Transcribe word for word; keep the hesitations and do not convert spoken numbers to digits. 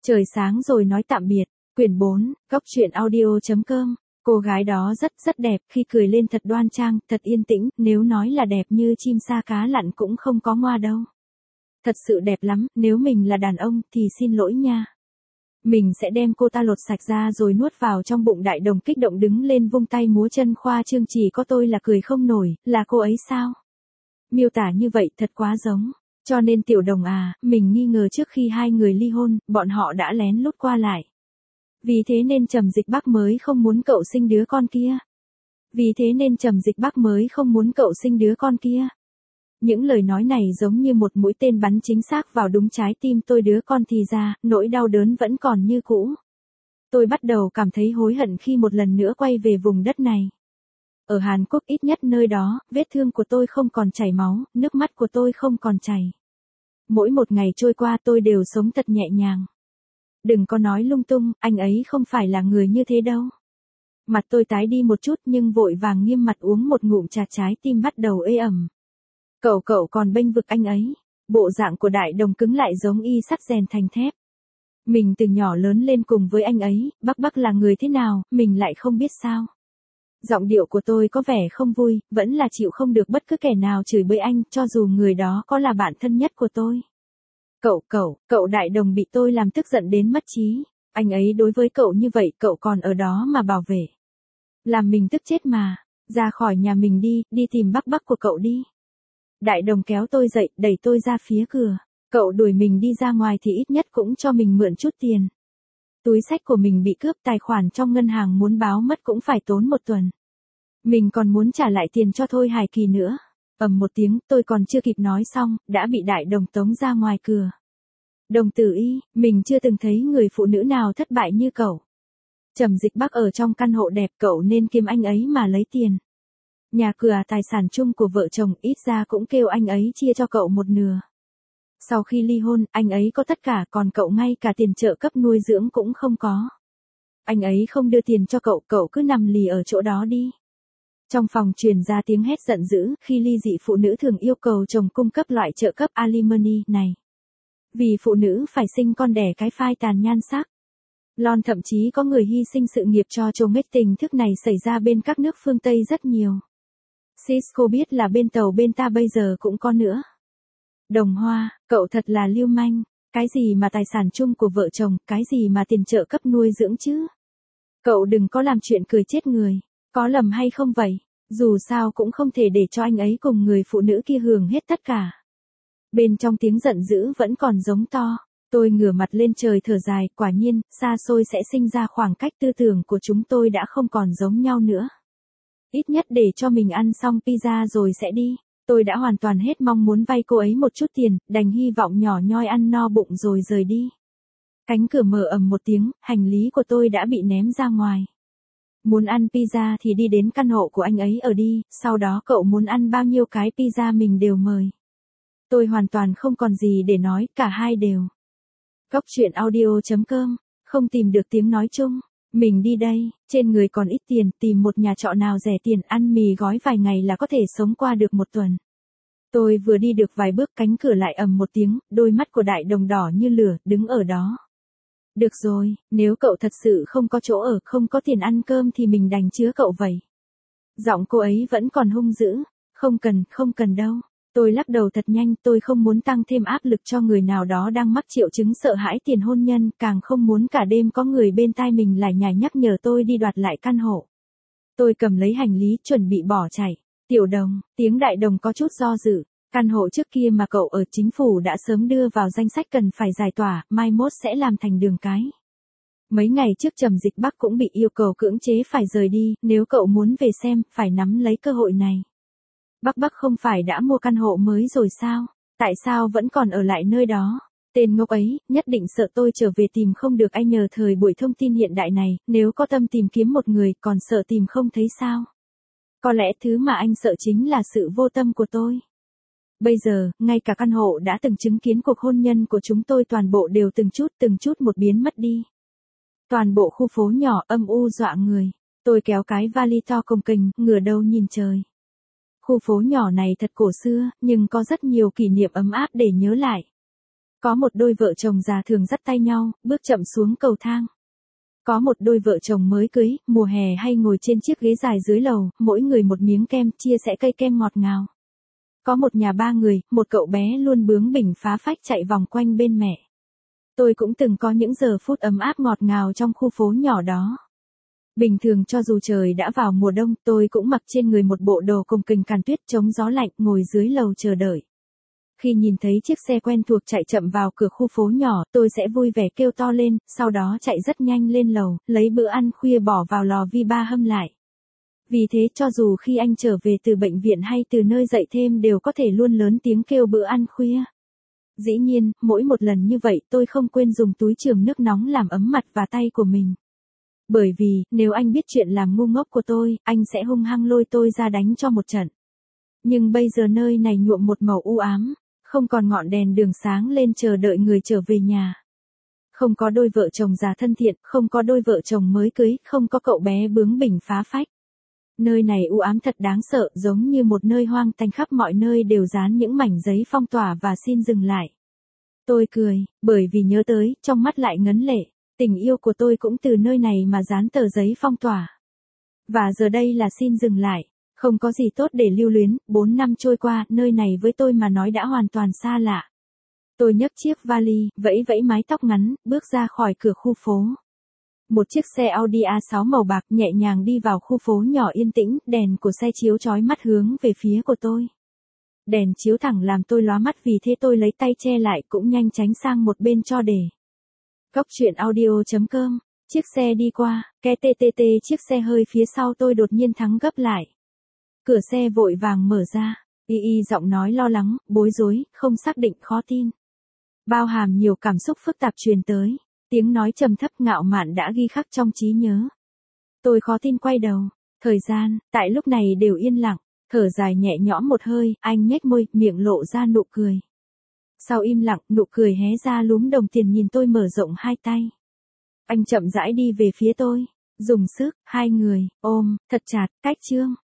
Trời sáng rồi nói tạm biệt. Quyển bốn, góc truyện audio.com. Cô gái đó rất rất đẹp, khi cười lên thật đoan trang, thật yên tĩnh, nếu nói là đẹp như chim sa cá lặn cũng không có ngoa đâu. Thật sự đẹp lắm, nếu mình là đàn ông thì xin lỗi nha. Mình sẽ đem cô ta lột sạch ra rồi nuốt vào trong bụng. Đại Đồng kích động đứng lên vung tay múa chân khoa trương, chỉ có tôi là cười không nổi, là cô ấy sao? Miêu tả như vậy thật quá giống. Cho nên Tiểu Đồng à, mình nghi ngờ trước khi hai người ly hôn, bọn họ đã lén lút qua lại. Vì thế nên Trầm Dịch Bắc mới không muốn cậu sinh đứa con kia. Vì thế nên Trầm Dịch Bắc mới không muốn cậu sinh đứa con kia. Những lời nói này giống như một mũi tên bắn chính xác vào đúng trái tim tôi. Đứa con thì ra, nỗi đau đớn vẫn còn như cũ. Tôi bắt đầu cảm thấy hối hận khi một lần nữa quay về vùng đất này. Ở Hàn Quốc, ít nhất nơi đó, vết thương của tôi không còn chảy máu, nước mắt của tôi không còn chảy. Mỗi một ngày trôi qua tôi đều sống thật nhẹ nhàng. Đừng có nói lung tung, anh ấy không phải là người như thế đâu. Mặt tôi tái đi một chút nhưng vội vàng nghiêm mặt uống một ngụm trà, trái tim bắt đầu ê ẩm. Cậu cậu còn bênh vực anh ấy. Bộ dạng của Đại Đồng cứng lại giống y sắt rèn thành thép. Mình từ nhỏ lớn lên cùng với anh ấy, Bắc Bắc là người thế nào, mình lại không biết sao. Giọng điệu của tôi có vẻ không vui, vẫn là chịu không được bất cứ kẻ nào chửi bới anh, cho dù người đó có là bạn thân nhất của tôi. Cậu, cậu, cậu Đại Đồng bị tôi làm tức giận đến mất trí. Anh ấy đối với cậu như vậy, cậu còn ở đó mà bảo vệ. Làm mình tức chết mà. Ra khỏi nhà mình đi, đi tìm Bắc Bắc của cậu đi. Đại Đồng kéo tôi dậy, đẩy tôi ra phía cửa. Cậu đuổi mình đi ra ngoài thì ít nhất cũng cho mình mượn chút tiền. Túi xách của mình bị cướp, tài khoản trong ngân hàng muốn báo mất cũng phải tốn một tuần. Mình còn muốn trả lại tiền cho Thôi Hải Kỳ nữa. Ầm một tiếng, tôi còn chưa kịp nói xong, đã bị Đại Đồng tống ra ngoài cửa. Đồng tử y, mình chưa từng thấy người phụ nữ nào thất bại như cậu. Trầm Dịch Bắc ở trong căn hộ đẹp, cậu nên kiếm anh ấy mà lấy tiền. Nhà cửa tài sản chung của vợ chồng, ít ra cũng kêu anh ấy chia cho cậu một nửa. Sau khi ly hôn, anh ấy có tất cả, còn cậu ngay cả tiền trợ cấp nuôi dưỡng cũng không có. Anh ấy không đưa tiền cho cậu, cậu cứ nằm lì ở chỗ đó đi. Trong phòng truyền ra tiếng hét giận dữ, khi ly dị phụ nữ thường yêu cầu chồng cung cấp loại trợ cấp alimony này. Vì phụ nữ phải sinh con đẻ cái phai tàn nhan sắc. Lon thậm chí có người hy sinh sự nghiệp cho chồng. Tình thức này xảy ra bên các nước phương Tây rất nhiều. Cisco biết là bên tàu bên ta bây giờ cũng có nữa. Đồng Hoa, cậu thật là lưu manh. Cái gì mà tài sản chung của vợ chồng, cái gì mà tiền trợ cấp nuôi dưỡng chứ? Cậu đừng có làm chuyện cười chết người. Có lầm hay không vậy? Dù sao cũng không thể để cho anh ấy cùng người phụ nữ kia hưởng hết tất cả. Bên trong tiếng giận dữ vẫn còn giống to. Tôi ngửa mặt lên trời thở dài, quả nhiên, xa xôi sẽ sinh ra khoảng cách, tư tưởng của chúng tôi đã không còn giống nhau nữa. Ít nhất để cho mình ăn xong pizza rồi sẽ đi. Tôi đã hoàn toàn hết mong muốn vay cô ấy một chút tiền, đành hy vọng nhỏ nhoi ăn no bụng rồi rời đi. Cánh cửa mở ầm một tiếng, hành lý của tôi đã bị ném ra ngoài. Muốn ăn pizza thì đi đến căn hộ của anh ấy ở đi, sau đó cậu muốn ăn bao nhiêu cái pizza mình đều mời. Tôi hoàn toàn không còn gì để nói, cả hai đều. Góc truyện audio.com, không tìm được tiếng nói chung. Mình đi đây, trên người còn ít tiền, tìm một nhà trọ nào rẻ tiền, ăn mì gói vài ngày là có thể sống qua được một tuần. Tôi vừa đi được vài bước, cánh cửa lại ầm một tiếng, đôi mắt của Đại Đồng đỏ như lửa, đứng ở đó. Được rồi, nếu cậu thật sự không có chỗ ở, không có tiền ăn cơm thì mình đành chứa cậu vậy. Giọng cô ấy vẫn còn hung dữ. Không cần, không cần đâu. Tôi lắc đầu thật nhanh, tôi không muốn tăng thêm áp lực cho người nào đó đang mắc triệu chứng sợ hãi tiền hôn nhân, càng không muốn cả đêm có người bên tai mình lải nhải nhắc nhở tôi đi đoạt lại căn hộ. Tôi cầm lấy hành lý, chuẩn bị bỏ chạy. Tiểu Đồng, tiếng Đại Đồng có chút do dự. Căn hộ trước kia mà cậu ở, chính phủ đã sớm đưa vào danh sách cần phải giải tỏa, mai mốt sẽ làm thành đường cái. Mấy ngày trước Trầm Dịch Bắc cũng bị yêu cầu cưỡng chế phải rời đi, nếu cậu muốn về xem, phải nắm lấy cơ hội này. Bắc Bắc không phải đã mua căn hộ mới rồi sao? Tại sao vẫn còn ở lại nơi đó? Tên ngốc ấy, nhất định sợ tôi trở về tìm không được anh. Nhờ thời buổi thông tin hiện đại này, nếu có tâm tìm kiếm một người, còn sợ tìm không thấy sao? Có lẽ thứ mà anh sợ chính là sự vô tâm của tôi. Bây giờ, ngay cả căn hộ đã từng chứng kiến cuộc hôn nhân của chúng tôi toàn bộ đều từng chút từng chút một biến mất đi. Toàn bộ khu phố nhỏ âm u dọa người. Tôi kéo cái vali to cồng kềnh, ngửa đầu nhìn trời. Khu phố nhỏ này thật cổ xưa, nhưng có rất nhiều kỷ niệm ấm áp để nhớ lại. Có một đôi vợ chồng già thường dắt tay nhau, bước chậm xuống cầu thang. Có một đôi vợ chồng mới cưới, mùa hè hay ngồi trên chiếc ghế dài dưới lầu, mỗi người một miếng kem, chia sẻ cây kem ngọt ngào. Có một nhà ba người, một cậu bé luôn bướng bỉnh phá phách chạy vòng quanh bên mẹ. Tôi cũng từng có những giờ phút ấm áp ngọt ngào trong khu phố nhỏ đó. Bình thường cho dù trời đã vào mùa đông, tôi cũng mặc trên người một bộ đồ cồng kềnh càn tuyết chống gió lạnh, ngồi dưới lầu chờ đợi. Khi nhìn thấy chiếc xe quen thuộc chạy chậm vào cửa khu phố nhỏ, tôi sẽ vui vẻ kêu to lên, sau đó chạy rất nhanh lên lầu, lấy bữa ăn khuya bỏ vào lò vi ba hâm lại. Vì thế cho dù khi anh trở về từ bệnh viện hay từ nơi dạy thêm đều có thể luôn lớn tiếng kêu bữa ăn khuya. Dĩ nhiên, mỗi một lần như vậy tôi không quên dùng túi chườm nước nóng làm ấm mặt và tay của mình. Bởi vì, nếu anh biết chuyện làm ngu ngốc của tôi, anh sẽ hung hăng lôi tôi ra đánh cho một trận. Nhưng bây giờ nơi này nhuộm một màu u ám, không còn ngọn đèn đường sáng lên chờ đợi người trở về nhà. Không có đôi vợ chồng già thân thiện, không có đôi vợ chồng mới cưới, không có cậu bé bướng bỉnh phá phách. Nơi này u ám thật đáng sợ, giống như một nơi hoang tanh, khắp mọi nơi đều dán những mảnh giấy phong tỏa và xin dừng lại. Tôi cười, bởi vì nhớ tới, trong mắt lại ngấn lệ, tình yêu của tôi cũng từ nơi này mà dán tờ giấy phong tỏa. Và giờ đây là xin dừng lại, không có gì tốt để lưu luyến, bốn năm trôi qua, nơi này với tôi mà nói đã hoàn toàn xa lạ. Tôi nhấc chiếc vali, vẫy vẫy mái tóc ngắn, bước ra khỏi cửa khu phố. Một chiếc xe Audi a sáu màu bạc nhẹ nhàng đi vào khu phố nhỏ yên tĩnh, đèn của xe chiếu chói mắt hướng về phía của tôi. Đèn chiếu thẳng làm tôi lóa mắt, vì thế tôi lấy tay che lại cũng nhanh tránh sang một bên cho để. Góc truyện audio chấm com, chiếc xe đi qua, ke tê tê tê, chiếc xe hơi phía sau tôi đột nhiên thắng gấp lại. Cửa xe vội vàng mở ra, y y giọng nói lo lắng, bối rối, không xác định, khó tin. Bao hàm nhiều cảm xúc phức tạp truyền tới. Tiếng nói trầm thấp ngạo mạn đã ghi khắc trong trí nhớ. Tôi khó tin quay đầu. Thời gian, tại lúc này đều yên lặng. Thở dài nhẹ nhõm một hơi, anh nhếch môi, miệng lộ ra nụ cười. Sau im lặng, nụ cười hé ra lúm đồng tiền nhìn tôi mở rộng hai tay. Anh chậm rãi đi về phía tôi. Dùng sức, hai người, ôm, thật chặt, cách chương.